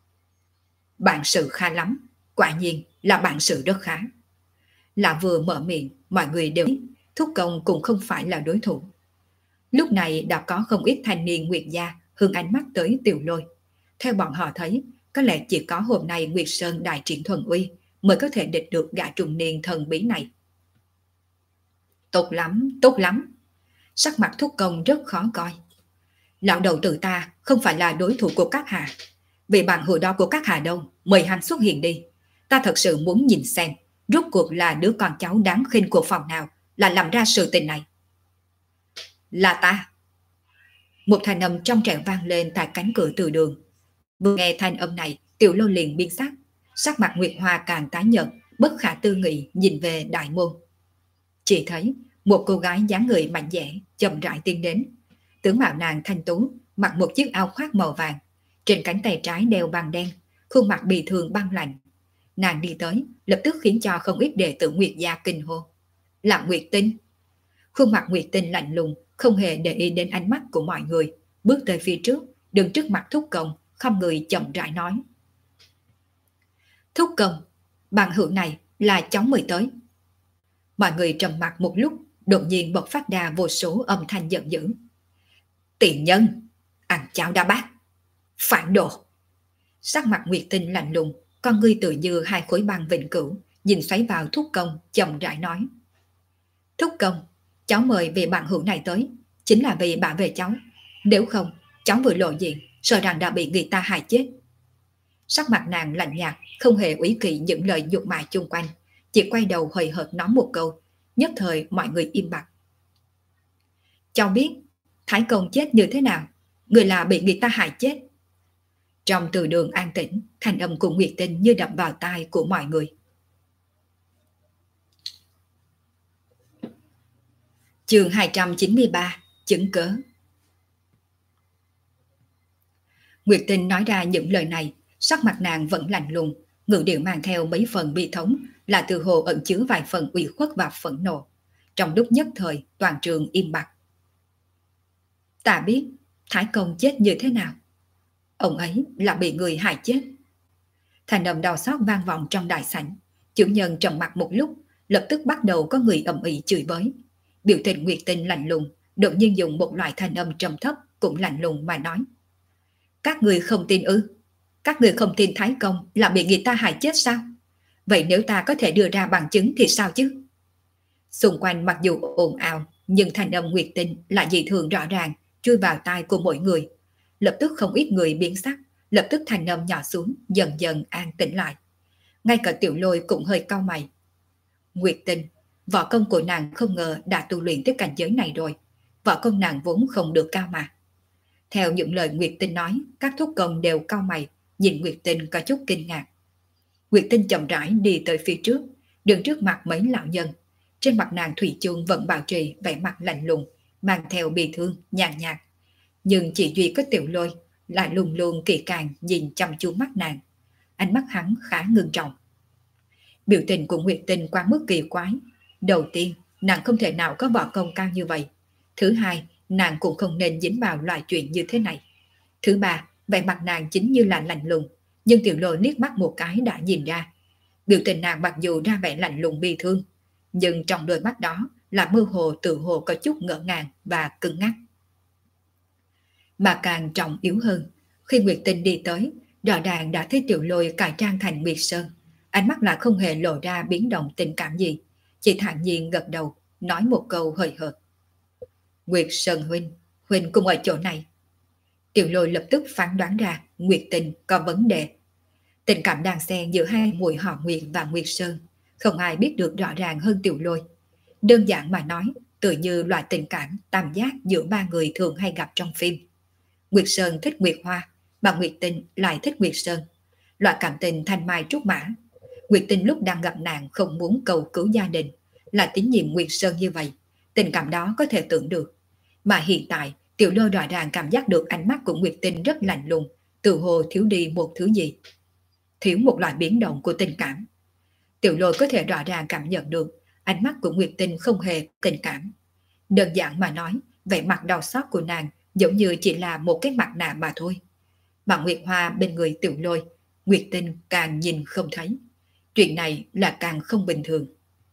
Bản sự khá lắm, quả nhiên là bản sự rất khá. Là vừa mở miệng, mọi người đều biết Thúc Công cũng không phải là đối thủ. Lúc này đã có không ít thanh niên Nguyệt gia hướng ánh mắt tới Tiểu Lôi. Theo bọn họ thấy, có lẽ chỉ có hôm nay Nguyệt Sơn đại triển thuần uy mới có thể địch được gã trung niên thần bí này. Tốt lắm, tốt lắm. Sắc mặt Thúc Công rất khó coi. Lão đầu tử ta không phải là đối thủ của các hạ. Vì bạn hữu đó của các hạ đâu, mời hắn xuất hiện đi. Ta thật sự muốn nhìn xem, rốt cuộc là đứa con cháu đáng khinh của phòng nào là làm ra sự tình này. Là ta. Một thanh âm trong trẻo vang lên tại cánh cửa từ đường. Vừa nghe thanh âm này, Tiểu Lôi liền biến sắc. Sắc mặt Nguyệt Hoa càng tái nhợt, bất khả tư nghị nhìn về đại môn. Chỉ thấy một cô gái dáng người mạnh dẻ chậm rãi tiến đến. Tướng mạo nàng thanh tú, mặc một chiếc áo khoác màu vàng, trên cánh tay trái đeo băng đen, khuôn mặt bị thương băng lạnh. Nàng đi tới, lập tức khiến cho không ít đệ tử Nguyệt gia kinh hô. Là Nguyệt Tinh. Khuôn mặt Nguyệt Tinh lạnh lùng, không hề để ý đến ánh mắt của mọi người, bước tới phía trước, đứng trước mặt Thúc Công, không người chậm rãi nói. Thúc Công, Bạn hữu này là cháu mới tới. Mọi người trầm mặc một lúc, đột nhiên bộc phát ra vô số âm thanh giận dữ. Tiện nhân, ăn cháo đá bát, phản đồ. Sắc mặt Nguyệt Tinh lạnh lùng, con ngươi tự như hai khối băng vĩnh cửu, nhìn xoáy vào Thúc Công, chậm rãi nói. Thúc Công, cháu mời vị bạn hữu này tới, chính là vì bảo vệ cháu. Nếu không, cháu vừa lộ diện, sợ rằng đã bị người ta hại chết. Sắc mặt nàng lạnh nhạt, không hề úy kỵ những lời nhục mạ chung quanh, chỉ quay đầu hời hợt nói một câu, nhất thời mọi người im bặt. Cháu biết Thái Công chết như thế nào, người là bị người ta hại chết. Trong từ đường an tĩnh, thanh âm của Nguyệt Tinh như đập vào tai của mọi người. Chương 293, chứng cớ. Nguyệt Tinh nói ra những lời này, sắc mặt nàng vẫn lạnh lùng, ngữ điệu mang theo mấy phần bi thống, là từ hồ ẩn chứa vài phần ủy khuất và phẫn nộ. Trong lúc nhất thời, toàn trường im bặt. Ta biết Thái Công chết như thế nào. Ông ấy là bị người hại chết. Thành âm đau xót vang vọng trong đại sảnh. Chủ nhân trầm mặt một lúc, lập tức bắt đầu có người ầm ĩ chửi bới. Biểu tình Nguyệt Tinh lạnh lùng, đột nhiên dùng một loại thanh âm trầm thấp cũng lạnh lùng mà nói. Các người không tin ư? Các người không tin Thái Công là bị người ta hại chết sao? Vậy nếu ta có thể đưa ra bằng chứng thì sao chứ? Xung quanh mặc dù ồn ào, nhưng thanh âm Nguyệt Tinh lại dị thường rõ ràng, chui vào tai của mỗi người. Lập tức không ít người biến sắc, lập tức thanh âm nhỏ xuống, dần dần an tĩnh lại. Ngay cả Tiểu Lôi cũng hơi cau mày. Nguyệt Tinh, võ công của nàng không ngờ đã tu luyện tới cảnh giới này rồi. Võ công nàng vốn không được cao mà. Theo những lời Nguyệt Tinh nói, các thúc công đều cau mày, nhìn Nguyệt Tinh có chút kinh ngạc. Nguyệt Tinh chậm rãi đi tới phía trước, đứng trước mặt mấy lão nhân. Trên mặt nàng thủy chung vẫn bảo trì vẻ mặt lạnh lùng, mang theo bi thương, nhàn nhạt. Nhưng chỉ duy có Tiểu Lôi lại lùng lùng kỹ càng nhìn chăm chú mắt nàng. Ánh mắt hắn khá ngưng trọng. Biểu tình của Nguyệt Tinh quá mức kỳ quái. Đầu tiên, nàng không thể nào có võ công cao như vậy. Thứ hai, nàng cũng không nên dính vào loại chuyện như thế này. Thứ ba, vẻ mặt nàng chính như là lạnh lùng, nhưng Tiểu Lôi liếc mắt một cái đã nhìn ra. Biểu tình nàng mặc dù ra vẻ lạnh lùng bi thương, nhưng trong đôi mắt đó là mơ hồ tự hồ có chút ngỡ ngàng và cứng ngắc. Mà càng trọng yếu hơn, khi Nguyệt Tinh đi tới, rõ ràng đã thấy Tiểu Lôi cải trang thành Nguyệt Sơn. Ánh mắt lại không hề lộ ra biến động tình cảm gì, chỉ thản nhiên gật đầu, nói một câu hời hợt. Nguyệt Sơn huynh cùng ở chỗ này. Tiểu Lôi lập tức phán đoán ra Nguyệt Tinh có vấn đề. Tình cảm đan xen giữa hai muội họ Nguyệt và Nguyệt Sơn, không ai biết được rõ ràng hơn Tiểu Lôi. Đơn giản mà nói, tự như loại tình cảm tam giác giữa ba người thường hay gặp trong phim. Nguyệt Sơn thích Nguyệt Hoa, mà Nguyệt Tinh lại thích Nguyệt Sơn. Loại cảm tình thanh mai trúc mã. Nguyệt Tinh lúc đang gặp nạn không muốn cầu cứu gia đình, là tín nhiệm Nguyệt Sơn như vậy. Tình cảm đó có thể tưởng được. Mà hiện tại, Tiểu Lôi rõ ràng cảm giác được ánh mắt của Nguyệt Tinh rất lạnh lùng, tự hồ thiếu đi một thứ gì. Thiếu một loại biến động của tình cảm. Tiểu Lôi có thể rõ ràng cảm nhận được ánh mắt của Nguyệt Tinh không hề tình cảm. Đơn giản mà nói, vẻ mặt đau xót của nàng giống như chỉ là một cái mặt nạ mà thôi. Mà Nguyệt Hoa bên người Tiểu Lôi, Nguyệt Tinh càng nhìn không thấy. Chuyện này là càng không bình thường.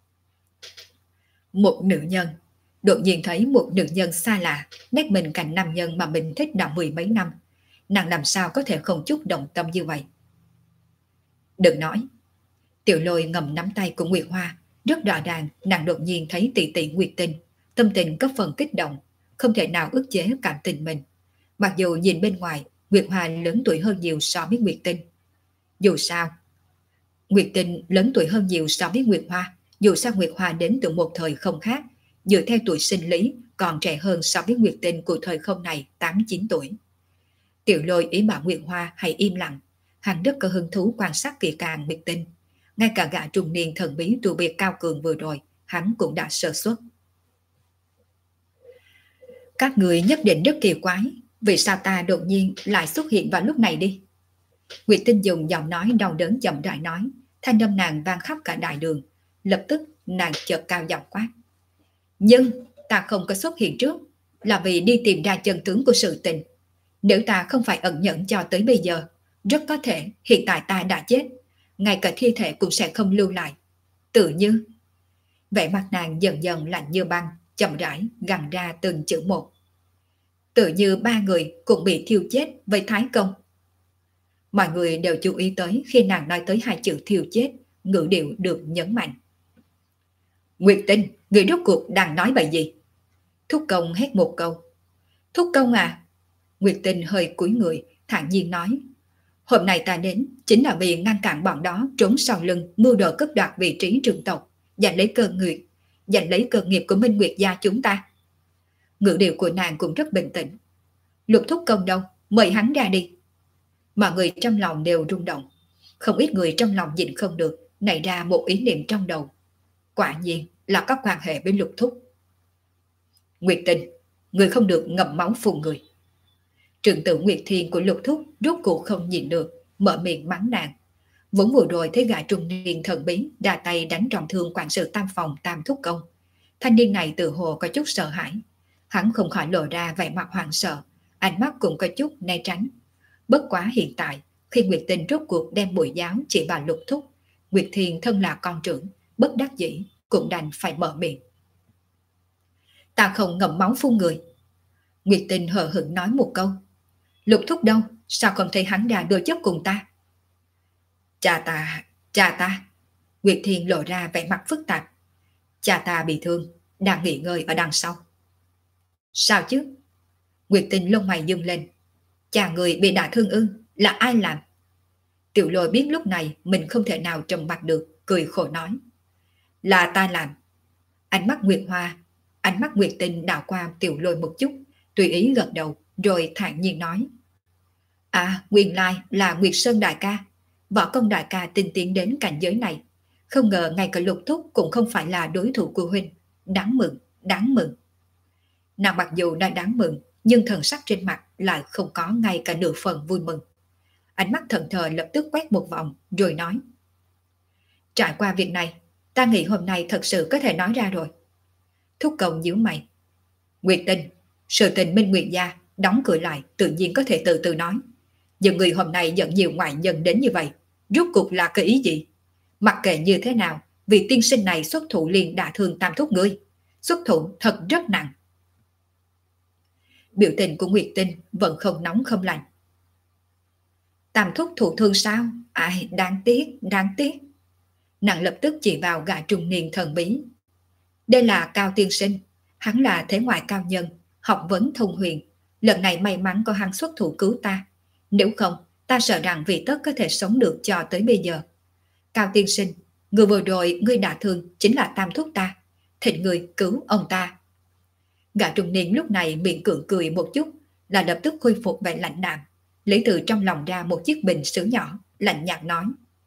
Một nữ nhân, đột nhiên thấy một nữ nhân xa lạ, nét mình cạnh nam nhân mà mình thích đã mười mấy năm. Nàng làm sao có thể không chút động tâm như vậy? Đừng nói. Tiểu Lôi ngầm nắm tay của Nguyệt Hoa, rất rõ ràng nàng đột nhiên thấy tỷ tỷ Nguyệt Tinh, tâm tình có phần kích động, không thể nào ức chế cảm tình mình. Mặc dù nhìn bên ngoài, Nguyệt Hoa lớn tuổi hơn nhiều so với Nguyệt Tinh. Dù sao, Nguyệt Tinh lớn tuổi hơn nhiều so với Nguyệt Hoa, dù sao Nguyệt Hoa đến từ một thời không khác, dựa theo tuổi sinh lý còn trẻ hơn so với Nguyệt Tinh của thời không này 8-9 tuổi. Tiểu Lôi ý bảo Nguyệt Hoa hãy im lặng, hắn rất có hứng thú quan sát kỹ càng Nguyệt Tinh. Ngay cả gã trung niên thần bí tu biệt cao cường vừa rồi, hắn cũng đã sơ suất. Các người nhất định rất kỳ quái, vì sao ta đột nhiên lại xuất hiện vào lúc này đi? Nguyệt Tinh dùng giọng nói đau đớn chậm rãi nói, thanh âm nàng vang khắp cả đại đường. Lập tức nàng chợt cao giọng quát. Nhưng ta không có xuất hiện trước, là vì đi tìm ra chân tướng của sự tình. Nếu ta không phải ẩn nhẫn cho tới bây giờ, rất có thể hiện tại ta đã chết. ngay cả thi thể cũng sẽ không lưu lại. Tự như, vẻ mặt nàng dần dần lạnh như băng, chậm rãi gằn ra từng chữ một. Tự như ba người cũng bị thiêu chết với Thái Công. Mọi người đều chú ý tới khi nàng nói tới hai chữ thiêu chết, ngữ điệu được nhấn mạnh. Nguyệt Tinh, người rốt cuộc đang nói bài gì? Thúc Công hét một câu. Thúc Công à? Nguyệt Tinh hơi cúi người, thản nhiên nói. Hôm nay ta đến chính là vì ngăn cản bọn đó trốn sau lưng mưu đồ cướp đoạt vị trí trưởng tộc, giành lấy cơ nghiệp của Minh Nguyệt gia chúng ta. Ngữ điệu của nàng cũng rất bình tĩnh. Lục Thúc Công đâu? Mời hắn ra đi. Mọi người trong lòng đều rung động. Không ít người trong lòng nhịn không được, nảy ra một ý niệm trong đầu. Quả nhiên là có quan hệ với Lục Thúc. Nguyệt Tinh, người không được ngậm máu phun người. Trưởng tử Nguyệt Thiên của Lục Thúc rốt cuộc không nhìn được, mở miệng mắng nàng. Vốn vừa rồi thấy gã trung niên thần bí đa tay đánh trọng thương quản sự Tam Phòng Tam Thúc Công. Thanh niên này tự hồ có chút sợ hãi. Hắn không khỏi lộ ra vẻ mặt hoảng sợ, ánh mắt cũng có chút né tránh. Bất quá hiện tại, khi Nguyệt Tinh rốt cuộc đem bụi giáo chỉ vào Lục Thúc, Nguyệt Thiên thân là con trưởng, bất đắc dĩ cũng đành phải mở miệng. Ta không ngậm máu phun người. Nguyệt Tinh hờ hững nói một câu. Lục Thúc đâu? Sao không thấy hắn ra đôi chất cùng ta? Cha ta. Nguyệt Thiên lộ ra vẻ mặt phức tạp. Cha ta bị thương, đang nghỉ ngơi ở đằng sau. Sao chứ? Nguyệt Tinh lông mày dương lên. Cha người bị đả thương ư? Là ai làm? Tiểu Lôi biết lúc này mình không thể nào trầm mặc được, cười khổ nói. Là ta làm. Ánh mắt Nguyệt Tinh đảo qua Tiểu Lôi một chút, tùy ý gật đầu, rồi thản nhiên nói. À, nguyên lai là Nguyệt Sơn đại ca. Võ công đại ca tinh tiến đến cảnh giới này. Không ngờ ngay cả Lục Thúc cũng không phải là đối thủ của huynh. Đáng mừng, đáng mừng. Nàng mặc dù đã đáng mừng, nhưng thần sắc trên mặt lại không có ngay cả nửa phần vui mừng. Ánh mắt thần thờ lập tức quét một vòng, rồi nói. Trải qua việc này, ta nghĩ hôm nay thật sự có thể nói ra rồi. Thúc Công nhíu mày. Nguyệt Tinh, sự tình Minh Nguyệt gia đóng cửa lại tự nhiên có thể từ từ nói. Nhưng người hôm nay dẫn nhiều ngoại nhân đến như vậy, rốt cuộc là cái ý gì? Mặc kệ như thế nào, vì tiên sinh này xuất thủ liền đả thương Tam Thúc ngươi. Xuất thủ thật rất nặng. Biểu tình của Nguyệt Tinh vẫn không nóng không lạnh. Tam Thúc thụ thương sao? Ai, đáng tiếc. Nàng lập tức chỉ vào gã trung niên thần bí. Đây là Cao tiên sinh, hắn là thế ngoại cao nhân, học vấn thông huyền. Lần này may mắn có hắn xuất thủ cứu ta. Nếu không, ta sợ rằng vị tất có thể sống được cho tới bây giờ. Cao tiên sinh, người vừa rồi ngươi đả thương chính là Tam Thúc ta. Thịnh người cứu ông ta. Gã trung niên lúc này miệng cưỡng cười một chút, là lập tức khôi phục vẻ lạnh đạm, lấy từ trong lòng ra một chiếc bình sứ nhỏ, lạnh nhạt nói.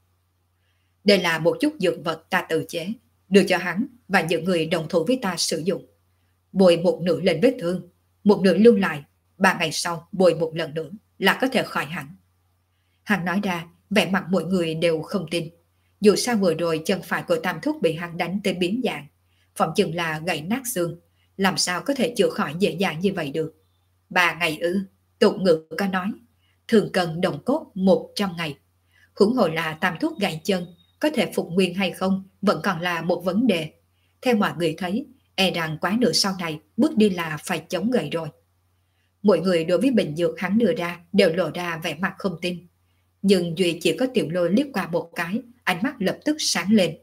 Đây là một chút dược vật ta tự chế, đưa cho hắn và những người đồng thủ với ta sử dụng. Bồi một nửa lên vết thương, một nửa lưu lại, 3 ngày sau bồi một lần nữa là có thể khỏi hẳn. Hắn nói ra, vẻ mặt mọi người đều không tin. Dù sao vừa rồi chân phải của Tam Thúc bị hắn đánh tới biến dạng, phỏng chừng là gãy nát xương, làm sao có thể chữa khỏi dễ dàng như vậy được. 3 ngày ư? Tục ngữ có nói, thường cần đồng cốt 100 ngày. Huống hồ là Tam Thúc gãy chân, có thể phục nguyên hay không vẫn còn là một vấn đề. Theo mọi người thấy, e rằng quá nửa sau này bước đi là phải chống gậy rồi. Mọi người đối với bình dược hắn đưa ra đều lộ ra vẻ mặt không tin. Nhưng duy chỉ có Tiểu Lôi liếc qua một cái, ánh mắt lập tức sáng lên.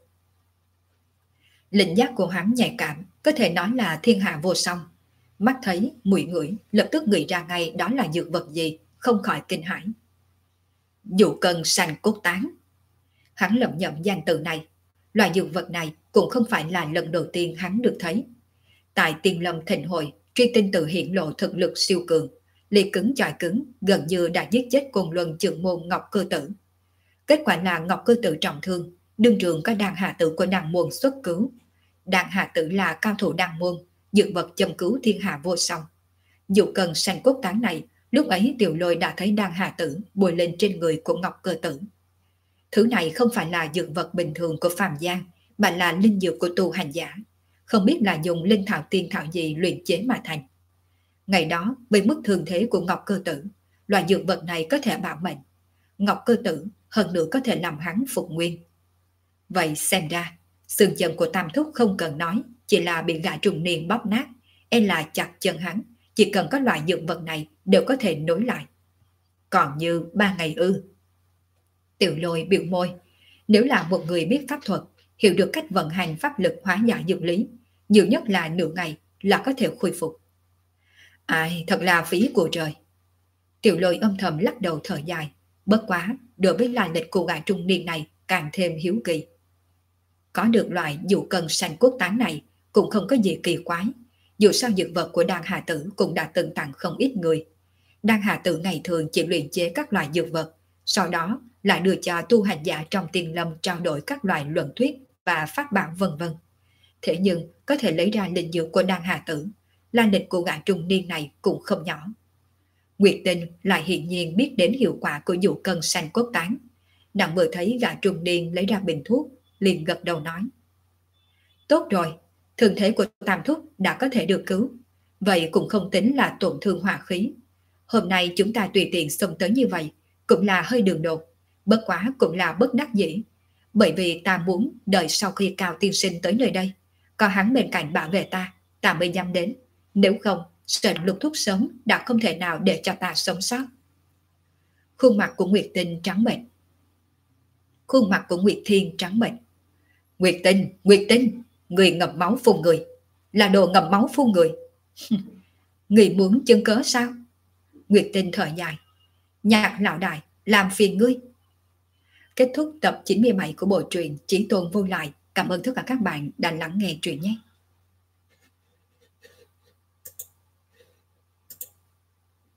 Linh giác của hắn nhạy cảm, có thể nói là thiên hạ vô song. Mắt thấy, mũi ngửi, lập tức nghĩ ra ngay đó là dược vật gì, không khỏi kinh hãi. Dụ cần sanh cốt tán. Hắn lẩm nhẩm danh từ này. Loại dược vật này cũng không phải là lần đầu tiên hắn được thấy. Tại Tiên Lâm Thịnh Hội, Truy Tinh tự hiện lộ thực lực siêu cường, liệt cứng chọi cứng, gần như đã giết chết Côn Luân trưởng môn Ngọc Cơ Tử. Kết quả là Ngọc Cơ Tử trọng thương, đương trường có Đan Hà Tử của Đan môn xuất cứu. Đan Hà Tử là cao thủ Đan môn, dược vật châm cứu thiên hạ vô song. Dù cần sanh cốt tán này, lúc ấy Tiểu Lôi đã thấy Đan Hà Tử bôi lên trên người của Ngọc Cơ Tử. Thứ này không phải là dược vật bình thường của phàm gian, mà là linh dược của tu hành giả. Không biết là dùng linh thảo tiên thảo gì luyện chế mà thành. Ngày đó, với mức thương thế của Ngọc Cơ Tử, loại dược vật này có thể bảo mệnh. Ngọc Cơ Tử hơn nữa có thể làm hắn phục nguyên. Vậy xem ra, xương chân của Tam Thúc không cần nói, chỉ là bị gã trùng niên bóp nát, e là chặt chân hắn, chỉ cần có loại dược vật này đều có thể nối lại. Còn như 3 ngày ư? Tiểu Lôi biểu môi, nếu là một người biết pháp thuật, hiểu được cách vận hành pháp lực hóa giải dược lý, nhiều nhất là nửa ngày là có thể khôi phục. Ai, thật là phí của trời. Tiểu Lôi âm thầm lắc đầu thở dài, bất quá đối với lai lịch cô gái trung niên này càng thêm hiếu kỳ. Có được loại dụ cân sanh quốc tán này cũng không có gì kỳ quái, dù sao dược vật của Đan Hà Tử cũng đã từng tặng không ít người. Đan Hà Tử ngày thường chỉ luyện chế các loại dược vật, sau đó lại đưa cho tu hành giả trong tiền lâm trao đổi các loại luận thuyết và pháp bảo vân vân. Thế nhưng có thể lấy ra linh dược của Đan Hà Tử, lai lịch của gã trung niên này cũng không nhỏ. Nguyệt Tinh lại hiển nhiên biết đến hiệu quả của dụ cân sanh cốt tán. Nàng vừa thấy gã trung niên lấy ra bình thuốc, liền gật đầu nói. Tốt rồi, thân thể của Tam Thúc đã có thể được cứu. Vậy cũng không tính là tổn thương hỏa khí. Hôm nay chúng ta tùy tiện xông tới như vậy, cũng là hơi đường đột, bất quá cũng là bất đắc dĩ. Bởi vì ta muốn đợi sau khi Cao tiên sinh tới nơi đây, có hắn bên cạnh bảo vệ ta mới dám đến. Nếu không, sợ Lục Thúc sớm đã không thể nào để cho ta sống sót. Khuôn mặt của Nguyệt Tinh trắng bệch. Khuôn mặt của Nguyệt Thiên trắng bệch. Nguyệt Tinh, người ngậm máu phun người, là đồ ngậm máu phun người. Người muốn chứng cớ sao? Nguyệt Tinh thở dài. Nhạc lão đại, làm phiền ngươi. Kết thúc tập 97 của bộ truyện Chí Tôn Vô Lại. Cảm ơn tất cả các bạn đã lắng nghe truyện nhé.